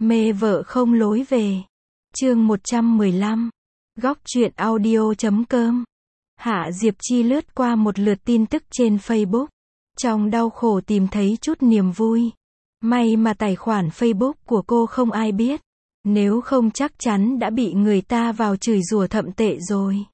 Mê vợ không lối về. Chương 115. Góc truyện audio.com. Hạ Diệp Chi lướt qua một lượt tin tức trên Facebook. Trong đau khổ tìm thấy chút niềm vui. May mà tài khoản Facebook của cô không ai biết. Nếu không chắc chắn đã bị người ta vào chửi rủa thậm tệ rồi.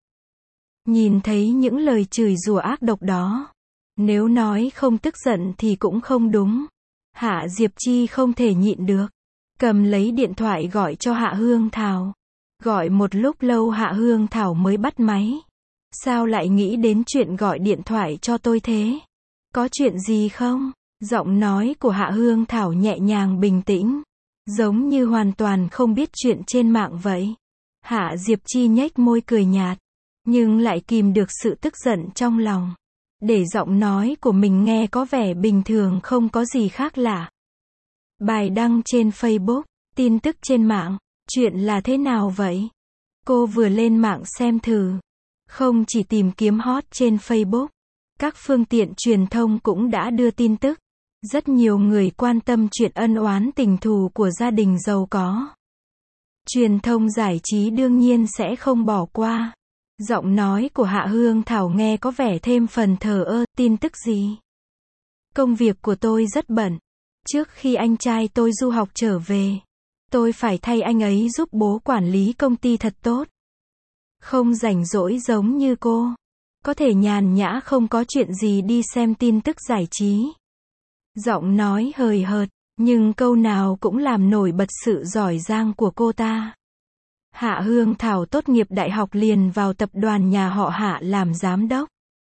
Nhìn thấy những lời chửi rủa ác độc đó. Nếu nói không tức giận thì cũng không đúng. Hạ Diệp Chi không thể nhịn được. Cầm lấy điện thoại gọi cho Hạ Hương Thảo. Gọi một lúc lâu Hạ Hương Thảo mới bắt máy. Sao lại nghĩ đến chuyện gọi điện thoại cho tôi thế? Có chuyện gì không? Giọng nói của Hạ Hương Thảo nhẹ nhàng bình tĩnh. Giống như hoàn toàn không biết chuyện trên mạng vậy. Hạ Diệp Chi nhếch môi cười nhạt. Nhưng lại kìm được sự tức giận trong lòng. Để giọng nói của mình nghe có vẻ bình thường không có gì khác lạ. Bài đăng trên Facebook, tin tức trên mạng, chuyện là thế nào vậy? Cô vừa lên mạng xem thử. Không chỉ tìm kiếm hot trên Facebook, các phương tiện truyền thông cũng đã đưa tin tức. Rất nhiều người quan tâm chuyện ân oán tình thù của gia đình giàu có. Truyền thông giải trí đương nhiên sẽ không bỏ qua. Giọng nói của Hạ Hương Thảo nghe có vẻ thêm phần thờ ơ, tin tức gì? Công việc của tôi rất bận. Trước khi anh trai tôi du học trở về, tôi phải thay anh ấy giúp bố quản lý công ty thật tốt. Không rảnh rỗi giống như cô. Có thể nhàn nhã không có chuyện gì đi xem tin tức giải trí. Giọng nói hời hợt, nhưng câu nào cũng làm nổi bật sự giỏi giang của cô ta. Hạ Hương Thảo tốt nghiệp đại học liền vào tập đoàn nhà họ Hạ làm giám đốc.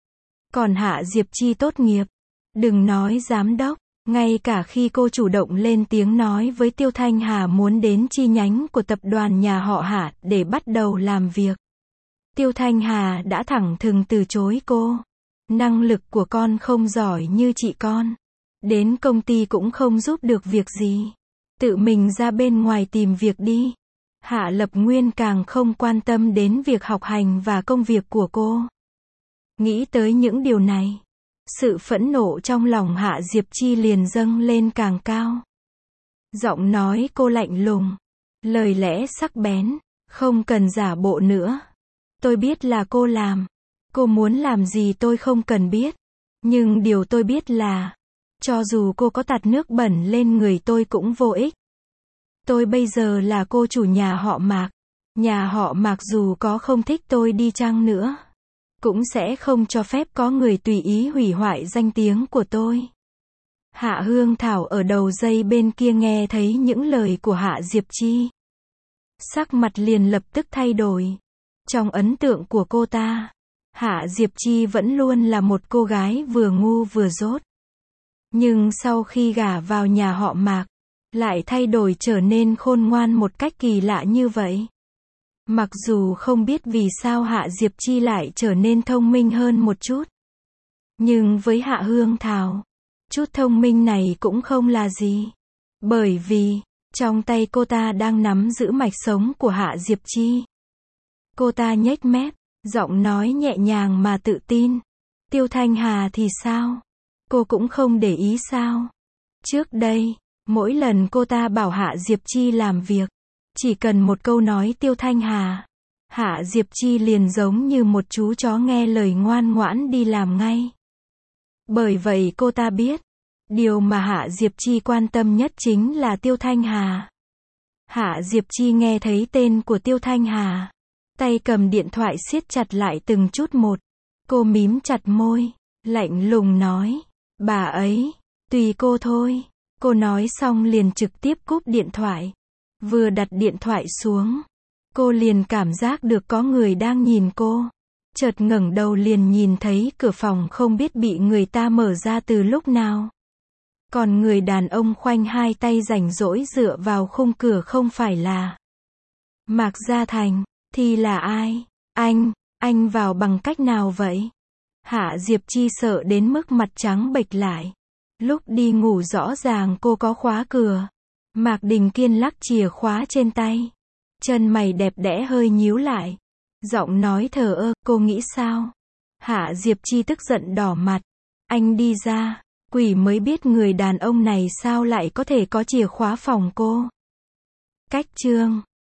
Còn Hạ Diệp Chi tốt nghiệp, đừng nói giám đốc, ngay cả khi cô chủ động lên tiếng nói với Tiêu Thanh Hà muốn đến chi nhánh của tập đoàn nhà họ Hạ để bắt đầu làm việc. Tiêu Thanh Hà đã thẳng thừng từ chối cô. Năng lực của con không giỏi như chị con. Đến công ty cũng không giúp được việc gì. Tự mình ra bên ngoài tìm việc đi. Hạ Lập Nguyên càng không quan tâm đến việc học hành và công việc của cô. Nghĩ tới những điều này, sự phẫn nộ trong lòng Hạ Diệp Chi liền dâng lên càng cao. Giọng nói cô lạnh lùng, lời lẽ sắc bén, không cần giả bộ nữa. Tôi biết là cô làm. Cô muốn làm gì tôi không cần biết. Nhưng điều tôi biết là, cho dù cô có tạt nước bẩn lên người tôi cũng vô ích. Tôi bây giờ là cô chủ nhà họ Mạc. Nhà họ Mạc dù có không thích tôi đi chăng nữa, cũng sẽ không cho phép có người tùy ý hủy hoại danh tiếng của tôi. Hạ Hương Thảo ở đầu dây bên kia nghe thấy những lời của Hạ Diệp Chi. Sắc mặt liền lập tức thay đổi. Trong ấn tượng của cô ta, Hạ Diệp Chi vẫn luôn là một cô gái vừa ngu vừa dốt. Nhưng sau khi gả vào nhà họ Mạc, lại thay đổi trở nên khôn ngoan một cách kỳ lạ như vậy. Mặc dù không biết vì sao Hạ Diệp Chi lại trở nên thông minh hơn một chút. Nhưng với Hạ Hương Thảo, chút thông minh này cũng không là gì. Bởi vì, trong tay cô ta đang nắm giữ mạch sống của Hạ Diệp Chi. Cô ta nhếch mép, giọng nói nhẹ nhàng mà tự tin. Tiêu Thanh Hà thì sao? Cô cũng không để ý sao? Trước đây, mỗi lần cô ta bảo Hạ Diệp Chi làm việc, chỉ cần một câu nói Tiêu Thanh Hà, Hạ Diệp Chi liền giống như một chú chó nghe lời ngoan ngoãn đi làm ngay. Bởi vậy cô ta biết, điều mà Hạ Diệp Chi quan tâm nhất chính là Tiêu Thanh Hà. Hạ Diệp Chi nghe thấy tên của Tiêu Thanh Hà, tay cầm điện thoại siết chặt lại từng chút một. Cô mím chặt môi, lạnh lùng nói, bà ấy, tùy cô thôi. Cô nói xong liền trực tiếp cúp điện thoại. Vừa đặt điện thoại xuống, cô liền cảm giác được có người đang nhìn cô. Chợt ngẩng đầu liền nhìn thấy cửa phòng không biết bị người ta mở ra từ lúc nào. Còn người đàn ông khoanh hai tay rảnh rỗi dựa vào khung cửa không phải là Mạc Gia Thành, thì là ai? Anh vào bằng cách nào vậy? Hạ Diệp Chi sợ đến mức mặt trắng bệch lại. Lúc đi ngủ rõ ràng cô có khóa cửa. Mạc Đình Kiên lắc chìa khóa trên tay. Chân mày đẹp đẽ hơi nhíu lại. Giọng nói thờ ơ, cô nghĩ sao? Hạ Diệp Chi tức giận đỏ mặt. Anh đi ra. Quỷ mới biết người đàn ông này sao lại có thể có chìa khóa phòng cô. Cách chương